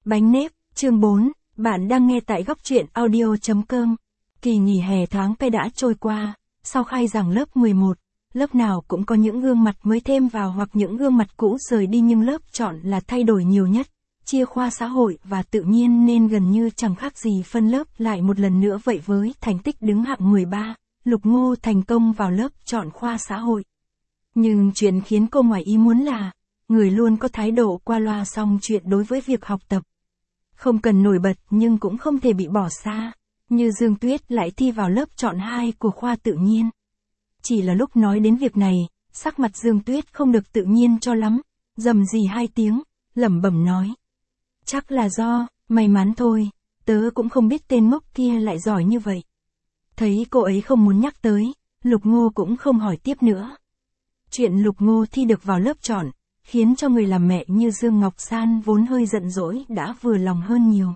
Bánh nếp, chương 4, bạn đang nghe tại góc truyện audio.com. Kỳ nghỉ hè thoáng cái đã trôi qua, sau khai giảng lớp 11, lớp nào cũng có những gương mặt mới thêm vào hoặc những gương mặt cũ rời đi, nhưng lớp chọn là thay đổi nhiều nhất, chia khoa xã hội và tự nhiên nên gần như chẳng khác gì phân lớp lại một lần nữa vậy. Với thành tích đứng hạng 13, Lục Ngô thành công vào lớp chọn khoa xã hội. Nhưng chuyện khiến cô ngoài ý muốn là, người luôn có thái độ qua loa song chuyện đối với việc học tập. Không cần nổi bật nhưng cũng không thể bị bỏ xa, như Dương Tuyết lại thi vào lớp chọn 2 của khoa tự nhiên. Chỉ là lúc nói đến việc này, sắc mặt Dương Tuyết không được tự nhiên cho lắm, rầm rì 2 tiếng, lẩm bẩm nói. Chắc là do, may mắn thôi, tớ cũng không biết tên ngốc kia lại giỏi như vậy. Thấy cô ấy không muốn nhắc tới, Lục Ngô cũng không hỏi tiếp nữa. Chuyện Lục Ngô thi được vào lớp chọn, khiến cho người làm mẹ như Dương Ngọc San vốn hơi giận dỗi đã vừa lòng hơn nhiều.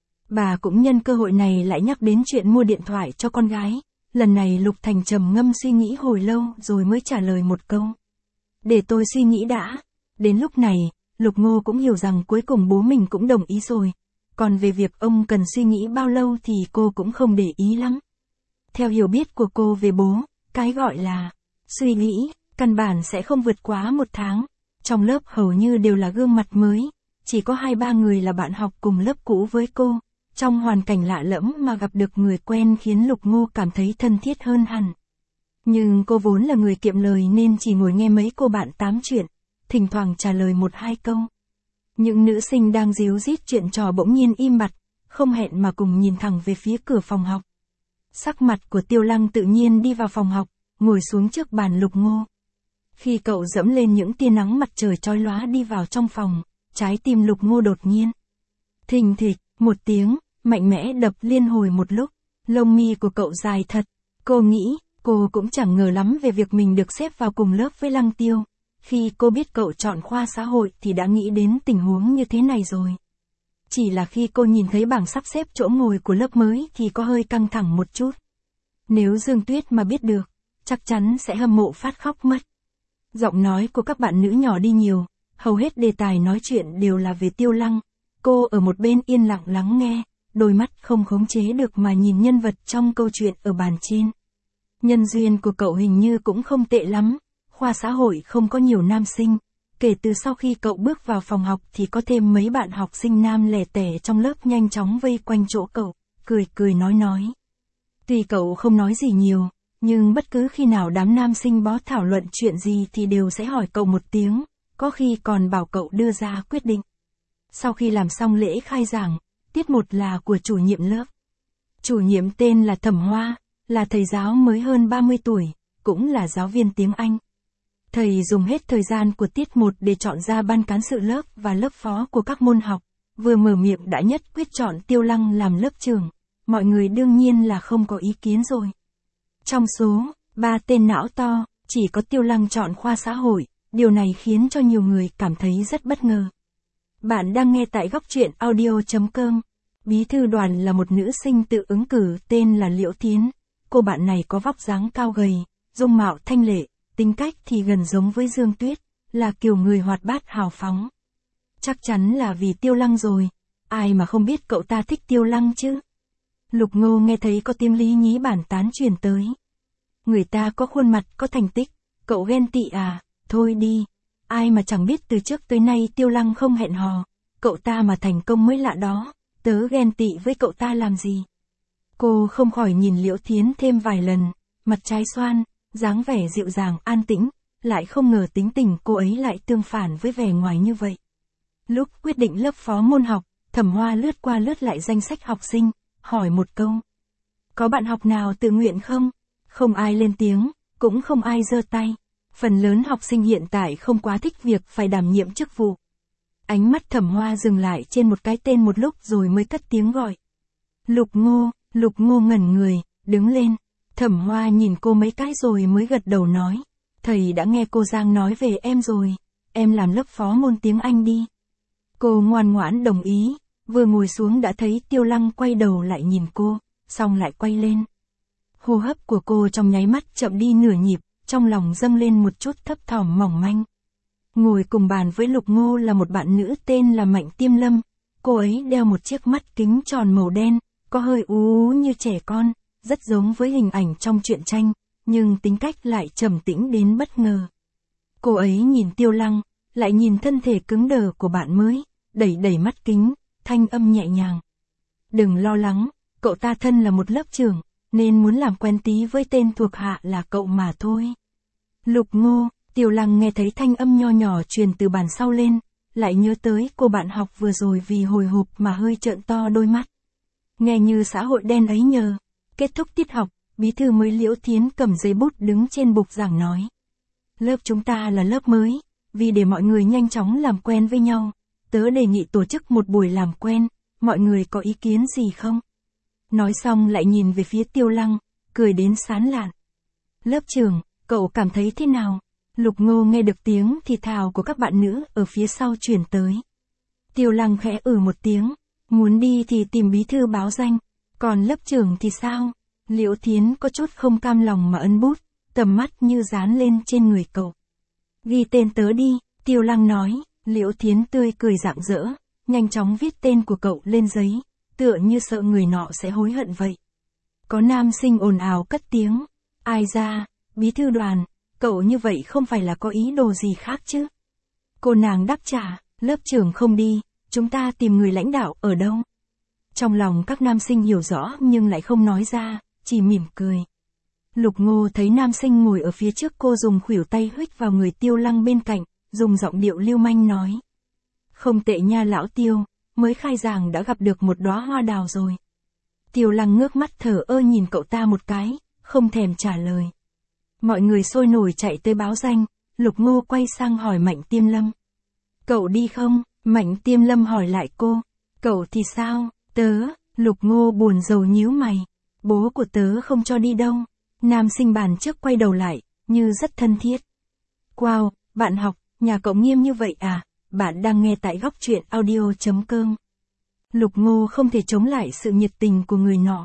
Bà cũng nhân cơ hội này lại nhắc đến chuyện mua điện thoại cho con gái. Lần này Lục Thành trầm ngâm suy nghĩ hồi lâu rồi mới trả lời một câu. Để tôi suy nghĩ đã. Đến lúc này, Lục Ngô cũng hiểu rằng cuối cùng bố mình cũng đồng ý rồi. Còn về việc ông cần suy nghĩ bao lâu thì cô cũng không để ý lắm. Theo hiểu biết của cô về bố, cái gọi là suy nghĩ, căn bản sẽ không vượt quá 1 tháng. Trong lớp hầu như đều là gương mặt mới, chỉ có 2-3 người là bạn học cùng lớp cũ với cô. Trong hoàn cảnh lạ lẫm mà gặp được người quen khiến Lục Ngô cảm thấy thân thiết hơn hẳn. Nhưng cô vốn là người kiệm lời nên chỉ ngồi nghe mấy cô bạn tám chuyện, thỉnh thoảng trả lời 1-2 câu. Những nữ sinh đang díu dít chuyện trò bỗng nhiên im bặt, không hẹn mà cùng nhìn thẳng về phía cửa phòng học. Sắc mặt của Tiêu Lăng tự nhiên đi vào phòng học, ngồi xuống trước bàn Lục Ngô. Khi cậu dẫm lên những tia nắng mặt trời chói lóa đi vào trong phòng, trái tim Lục Ngô đột nhiên thình thịch, một tiếng, mạnh mẽ đập liên hồi một lúc, lông mi của cậu dài thật. Cô nghĩ, cô cũng chẳng ngờ lắm về việc mình được xếp vào cùng lớp với Lăng Tiêu. Khi cô biết cậu chọn khoa xã hội thì đã nghĩ đến tình huống như thế này rồi. Chỉ là khi cô nhìn thấy bảng sắp xếp chỗ ngồi của lớp mới thì có hơi căng thẳng một chút. Nếu Dương Tuyết mà biết được, chắc chắn sẽ hâm mộ phát khóc mất. Giọng nói của các bạn nữ nhỏ đi nhiều, hầu hết đề tài nói chuyện đều là về Tiêu Lăng. Cô ở một bên yên lặng lắng nghe, đôi mắt không khống chế được mà nhìn nhân vật trong câu chuyện ở bàn trên. Nhân duyên của cậu hình như cũng không tệ lắm, khoa xã hội không có nhiều nam sinh. Kể từ sau khi cậu bước vào phòng học thì có thêm mấy bạn học sinh nam lẻ tẻ trong lớp nhanh chóng vây quanh chỗ cậu, cười cười nói. Tuy cậu không nói gì nhiều, nhưng bất cứ khi nào đám nam sinh bó thảo luận chuyện gì thì đều sẽ hỏi cậu một tiếng, có khi còn bảo cậu đưa ra quyết định. Sau khi làm xong lễ khai giảng, tiết 1 là của chủ nhiệm lớp. Chủ nhiệm tên là Thẩm Hoa, là thầy giáo mới hơn 30 tuổi, cũng là giáo viên tiếng Anh. Thầy dùng hết thời gian của tiết 1 để chọn ra ban cán sự lớp và lớp phó của các môn học, vừa mở miệng đã nhất quyết chọn Tiêu Lăng làm lớp trưởng. Mọi người đương nhiên là không có ý kiến rồi. Trong số 3 tên não to, chỉ có Tiêu Lăng chọn khoa xã hội, điều này khiến cho nhiều người cảm thấy rất bất ngờ. Bạn đang nghe tại góc truyện audio.com. Bí thư đoàn là một nữ sinh tự ứng cử tên là Liễu Thiến. Cô bạn này có vóc dáng cao gầy, dung mạo thanh lệ, tính cách thì gần giống với Dương Tuyết, là kiểu người hoạt bát hào phóng. Chắc chắn là vì Tiêu Lăng rồi, ai mà không biết cậu ta thích Tiêu Lăng chứ. Lục Ngô nghe thấy có tiếng lý nhí bàn tán truyền tới. Người ta có khuôn mặt có thành tích, cậu ghen tị à, thôi đi. Ai mà chẳng biết từ trước tới nay Tiêu Lăng không hẹn hò, cậu ta mà thành công mới lạ đó, tớ ghen tị với cậu ta làm gì. Cô không khỏi nhìn Liễu Thiến thêm vài lần, mặt trái xoan, dáng vẻ dịu dàng an tĩnh, lại không ngờ tính tình cô ấy lại tương phản với vẻ ngoài như vậy. Lúc quyết định lớp phó môn học, Thẩm Hoa lướt qua lướt lại danh sách học sinh, hỏi một câu. Có bạn học nào tự nguyện không? Không ai lên tiếng, cũng không ai giơ tay. Phần lớn học sinh hiện tại không quá thích việc phải đảm nhiệm chức vụ. Ánh mắt Thẩm Hoa dừng lại trên một cái tên một lúc rồi mới cất tiếng gọi. Lục Ngô ngẩn người, đứng lên. Thẩm Hoa nhìn cô mấy cái rồi mới gật đầu nói. Thầy đã nghe cô Giang nói về em rồi, em làm lớp phó môn tiếng Anh đi. Cô ngoan ngoãn đồng ý, vừa ngồi xuống đã thấy Tiêu Lăng quay đầu lại nhìn cô, xong lại quay lên. Hô hấp của cô trong nháy mắt chậm đi nửa nhịp, trong lòng dâng lên một chút thấp thỏm mỏng manh. Ngồi cùng bàn với Lục Ngô là một bạn nữ tên là Mạnh Tiêm Lâm, Cô ấy đeo một chiếc mắt kính tròn màu đen, có hơi ú ú như trẻ con, rất giống với hình ảnh trong truyện tranh, nhưng tính cách lại trầm tĩnh đến bất ngờ. Cô ấy nhìn Tiêu Lăng, lại nhìn thân thể cứng đờ của bạn mới, đẩy đẩy mắt kính, thanh âm nhẹ nhàng. Đừng lo lắng, cậu ta thân là một lớp trưởng, nên muốn làm quen tí với tên thuộc hạ là cậu mà thôi. Lục Ngô, Tiêu Lăng nghe thấy thanh âm nho nhỏ truyền từ bàn sau lên, lại nhớ tới cô bạn học vừa rồi vì hồi hộp mà hơi trợn to đôi mắt. Nghe như xã hội đen ấy nhờ. Kết thúc tiết học, bí thư mới Liễu Thiến cầm giấy bút đứng trên bục giảng nói. Lớp chúng ta là lớp mới, vì để mọi người nhanh chóng làm quen với nhau, tớ đề nghị tổ chức một buổi làm quen, mọi người có ý kiến gì không? Nói xong lại nhìn về phía Tiêu Lăng, cười đến sán lạn. Lớp trưởng, cậu cảm thấy thế nào? Lục Ngô nghe được tiếng thì thào của các bạn nữ ở phía sau chuyển tới. Tiêu Lăng khẽ một tiếng, muốn đi thì tìm bí thư báo danh, còn lớp trưởng thì sao? Liễu Thiến có chút không cam lòng mà ấn bút, tầm mắt như dán lên trên người cậu. Ghi tên tớ đi, Tiêu Lăng nói. Liễu Thiến tươi cười rạng rỡ, nhanh chóng viết tên của cậu lên giấy, tựa như sợ người nọ sẽ hối hận vậy. Có nam sinh ồn ào cất tiếng. Ai ra, bí thư đoàn, cậu như vậy không phải là có ý đồ gì khác chứ? Cô nàng đáp trả, lớp trưởng không đi, chúng ta tìm người lãnh đạo ở đâu? Trong lòng các nam sinh hiểu rõ nhưng lại không nói ra, chỉ mỉm cười. Lục Ngô thấy nam sinh ngồi ở phía trước cô dùng khuỷu tay huých vào người Tiêu Lăng bên cạnh, dùng giọng điệu lưu manh nói. Không tệ nha lão Tiêu, mới khai giảng đã gặp được một đóa hoa đào rồi. Tiêu Lăng ngước mắt thở ơ nhìn cậu ta một cái, không thèm trả lời. Mọi người sôi nổi chạy tới báo danh, Lục Ngô quay sang hỏi Mạnh Tiêm Lâm. Cậu đi không? Mạnh Tiêm Lâm hỏi lại cô. Cậu thì sao? Tớ, Lục Ngô buồn rầu nhíu mày. Bố của tớ không cho đi đâu. Nam sinh bàn trước quay đầu lại, như rất thân thiết. Wow, bạn học, nhà cậu nghiêm như vậy à? Bạn đang nghe tại góc truyện audio.com. Lục Ngô không thể chống lại sự nhiệt tình của người nọ.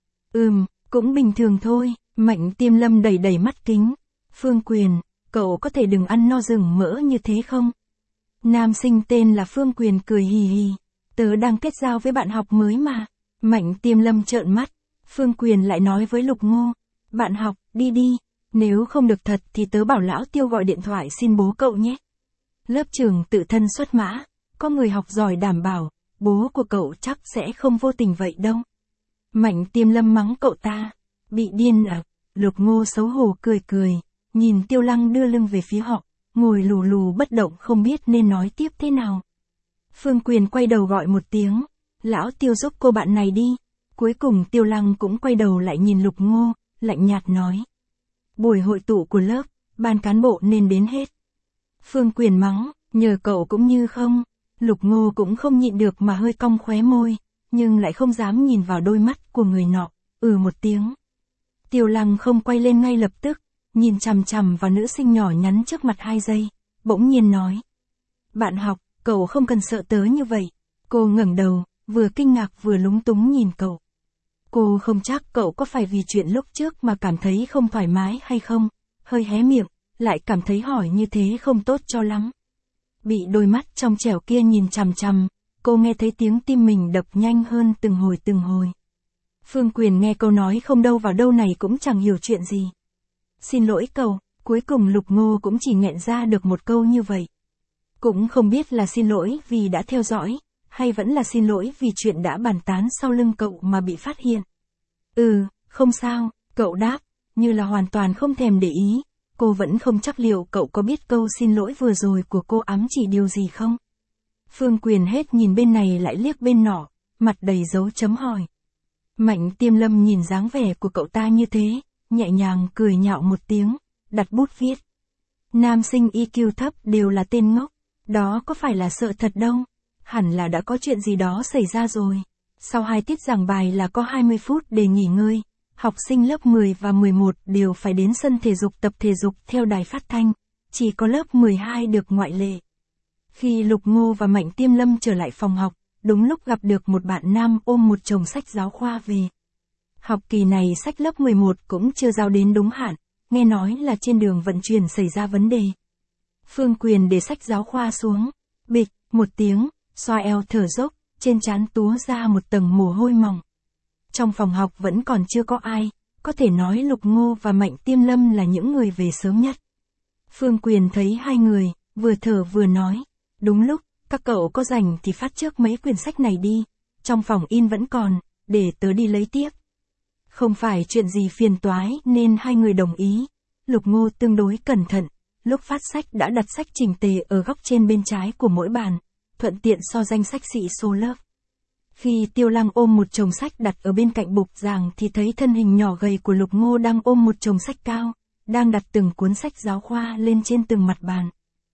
Cũng bình thường thôi. Mạnh Tiêm Lâm đẩy đẩy mắt kính. Phương Quyền, cậu có thể đừng ăn no rừng mỡ như thế không? Nam sinh tên là Phương Quyền cười hì hì. Tớ đang kết giao với bạn học mới mà. Mạnh Tiêm Lâm trợn mắt. Phương Quyền lại nói với Lục Ngô. Bạn học, đi đi. Nếu không được thật thì tớ bảo lão Tiêu gọi điện thoại xin bố cậu nhé. Lớp trưởng tự thân xuất mã. Có người học giỏi đảm bảo, bố của cậu chắc sẽ không vô tình vậy đâu. Mạnh Tiêm Lâm mắng cậu ta. Bị điên à? Lục Ngô xấu hổ cười cười, nhìn Tiêu Lăng đưa lưng về phía họ, ngồi lù lù bất động không biết nên nói tiếp thế nào. Phương Quyền quay đầu gọi một tiếng, lão Tiêu giúp cô bạn này đi. Cuối cùng Tiêu Lăng cũng quay đầu lại nhìn Lục Ngô, lạnh nhạt nói. Buổi hội tụ của lớp, ban cán bộ nên đến hết. Phương Quyền mắng, nhờ cậu cũng như không. Lục Ngô cũng không nhịn được mà hơi cong khóe môi, nhưng lại không dám nhìn vào đôi mắt của người nọ, một tiếng. Tiêu Lăng không quay lên ngay lập tức, nhìn chằm chằm vào nữ sinh nhỏ nhắn trước mặt 2 giây, bỗng nhiên nói. Bạn học, cậu không cần sợ tớ như vậy. Cô ngẩng đầu, vừa kinh ngạc vừa lúng túng nhìn cậu. Cô không chắc cậu có phải vì chuyện lúc trước mà cảm thấy không thoải mái hay không, hơi hé miệng, lại cảm thấy hỏi như thế không tốt cho lắm. Bị đôi mắt trong trẻo kia nhìn chằm chằm, cô nghe thấy tiếng tim mình đập nhanh hơn từng hồi. Phương Quyền nghe câu nói không đâu vào đâu này cũng chẳng hiểu chuyện gì. Xin lỗi cậu, cuối cùng Lục Ngô cũng chỉ nghẹn ra được một câu như vậy. Cũng không biết là xin lỗi vì đã theo dõi, hay vẫn là xin lỗi vì chuyện đã bàn tán sau lưng cậu mà bị phát hiện. Không sao, cậu đáp, như là hoàn toàn không thèm để ý. Cô vẫn không chắc liệu cậu có biết câu xin lỗi vừa rồi của cô ám chỉ điều gì không? Phương Quyền hết nhìn bên này lại liếc bên nọ, mặt đầy dấu chấm hỏi. Mạnh Tiêm Lâm nhìn dáng vẻ của cậu ta như thế, nhẹ nhàng cười nhạo một tiếng, đặt bút viết. Nam sinh EQ thấp đều là tên ngốc, đó có phải là sợ thật đâu, hẳn là đã có chuyện gì đó xảy ra rồi. Sau 2 tiết giảng bài là có 20 phút để nghỉ ngơi, học sinh lớp 10 và 11 đều phải đến sân thể dục tập thể dục theo đài phát thanh, chỉ có lớp 12 được ngoại lệ. Khi Lục Ngô và Mạnh Tiêm Lâm trở lại phòng học, đúng lúc gặp được một bạn nam ôm một chồng sách giáo khoa về. Học kỳ này sách lớp 11 cũng chưa giao đến đúng hạn, nghe nói là trên đường vận chuyển xảy ra vấn đề. Phương Quyền để sách giáo khoa xuống, bịch, một tiếng, xoa eo thở dốc, trên trán túa ra một tầng mồ hôi mỏng. Trong phòng học vẫn còn chưa có ai, có thể nói Lục Ngô và Mạnh Tiêm Lâm là những người về sớm nhất. Phương Quyền thấy hai người, vừa thở vừa nói, đúng lúc, các cậu có rảnh thì phát trước mấy quyển sách này đi, trong phòng in vẫn còn, để tớ đi lấy tiếp. Không phải chuyện gì phiền toái nên hai người đồng ý. Lục Ngô tương đối cẩn thận, lúc phát sách đã đặt sách chỉnh tề ở góc trên bên trái của mỗi bàn, thuận tiện so danh sách sĩ số lớp. Khi Tiêu Lăng ôm một chồng sách đặt ở bên cạnh bục giảng thì thấy thân hình nhỏ gầy của Lục Ngô đang ôm một chồng sách cao, đang đặt từng cuốn sách giáo khoa lên trên từng mặt bàn.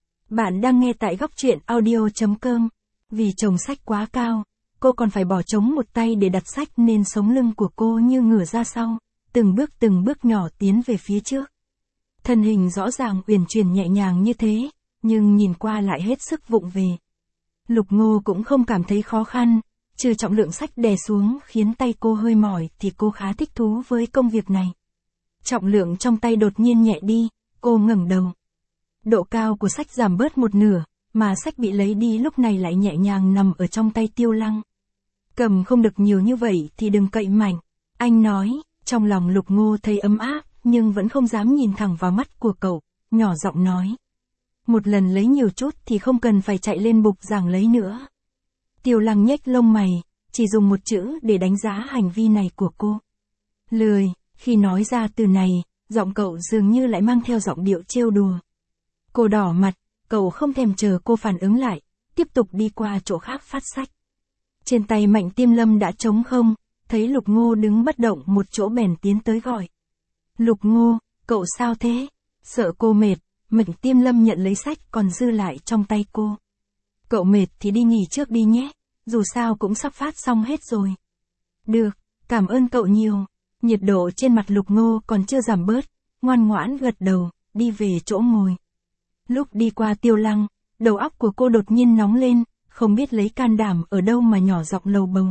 Bạn đang nghe tại góc truyện audio.com. Vì chồng sách quá cao, cô còn phải bỏ trống một tay để đặt sách nên sống lưng của cô như ngửa ra sau, từng bước nhỏ tiến về phía trước. Thân hình rõ ràng uyển chuyển nhẹ nhàng như thế, nhưng nhìn qua lại hết sức vụng về. Lục Ngô cũng không cảm thấy khó khăn, trừ trọng lượng sách đè xuống khiến tay cô hơi mỏi thì cô khá thích thú với công việc này. Trọng lượng trong tay đột nhiên nhẹ đi, cô ngẩng đầu. Độ cao của sách giảm bớt một nửa, mà sách bị lấy đi lúc này lại nhẹ nhàng nằm ở trong tay Tiêu Lăng. Cầm không được nhiều như vậy thì đừng cậy mạnh, anh nói, trong lòng Lục Ngô thấy ấm áp, nhưng vẫn không dám nhìn thẳng vào mắt của cậu, nhỏ giọng nói. Một lần lấy nhiều chút thì không cần phải chạy lên bục giảng lấy nữa. Tiêu Lăng nhếch lông mày, chỉ dùng một chữ để đánh giá hành vi này của cô. Lười, khi nói ra từ này, giọng cậu dường như lại mang theo giọng điệu trêu đùa. Cô đỏ mặt, cậu không thèm chờ cô phản ứng lại, tiếp tục đi qua chỗ khác phát sách. Trên tay Mạnh Tiêm Lâm đã trống không, thấy Lục Ngô đứng bất động một chỗ bèn tiến tới gọi. Lục Ngô, cậu sao thế? Sợ cô mệt, Mạnh Tiêm Lâm nhận lấy sách còn dư lại trong tay cô. Cậu mệt thì đi nghỉ trước đi nhé, dù sao cũng sắp phát xong hết rồi. Được, cảm ơn cậu nhiều. Nhiệt độ trên mặt Lục Ngô còn chưa giảm bớt, ngoan ngoãn gật đầu, đi về chỗ ngồi. Lúc đi qua Tiêu Lăng, đầu óc của cô đột nhiên nóng lên, không biết lấy can đảm ở đâu mà nhỏ giọng lầu bầu.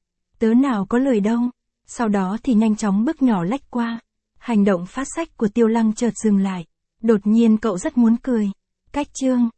Tớ nào có lời đâu. Sau đó thì nhanh chóng bước nhỏ lách qua. Hành động phát sách của Tiêu Lăng chợt dừng lại. Đột nhiên cậu rất muốn cười. Cách chương.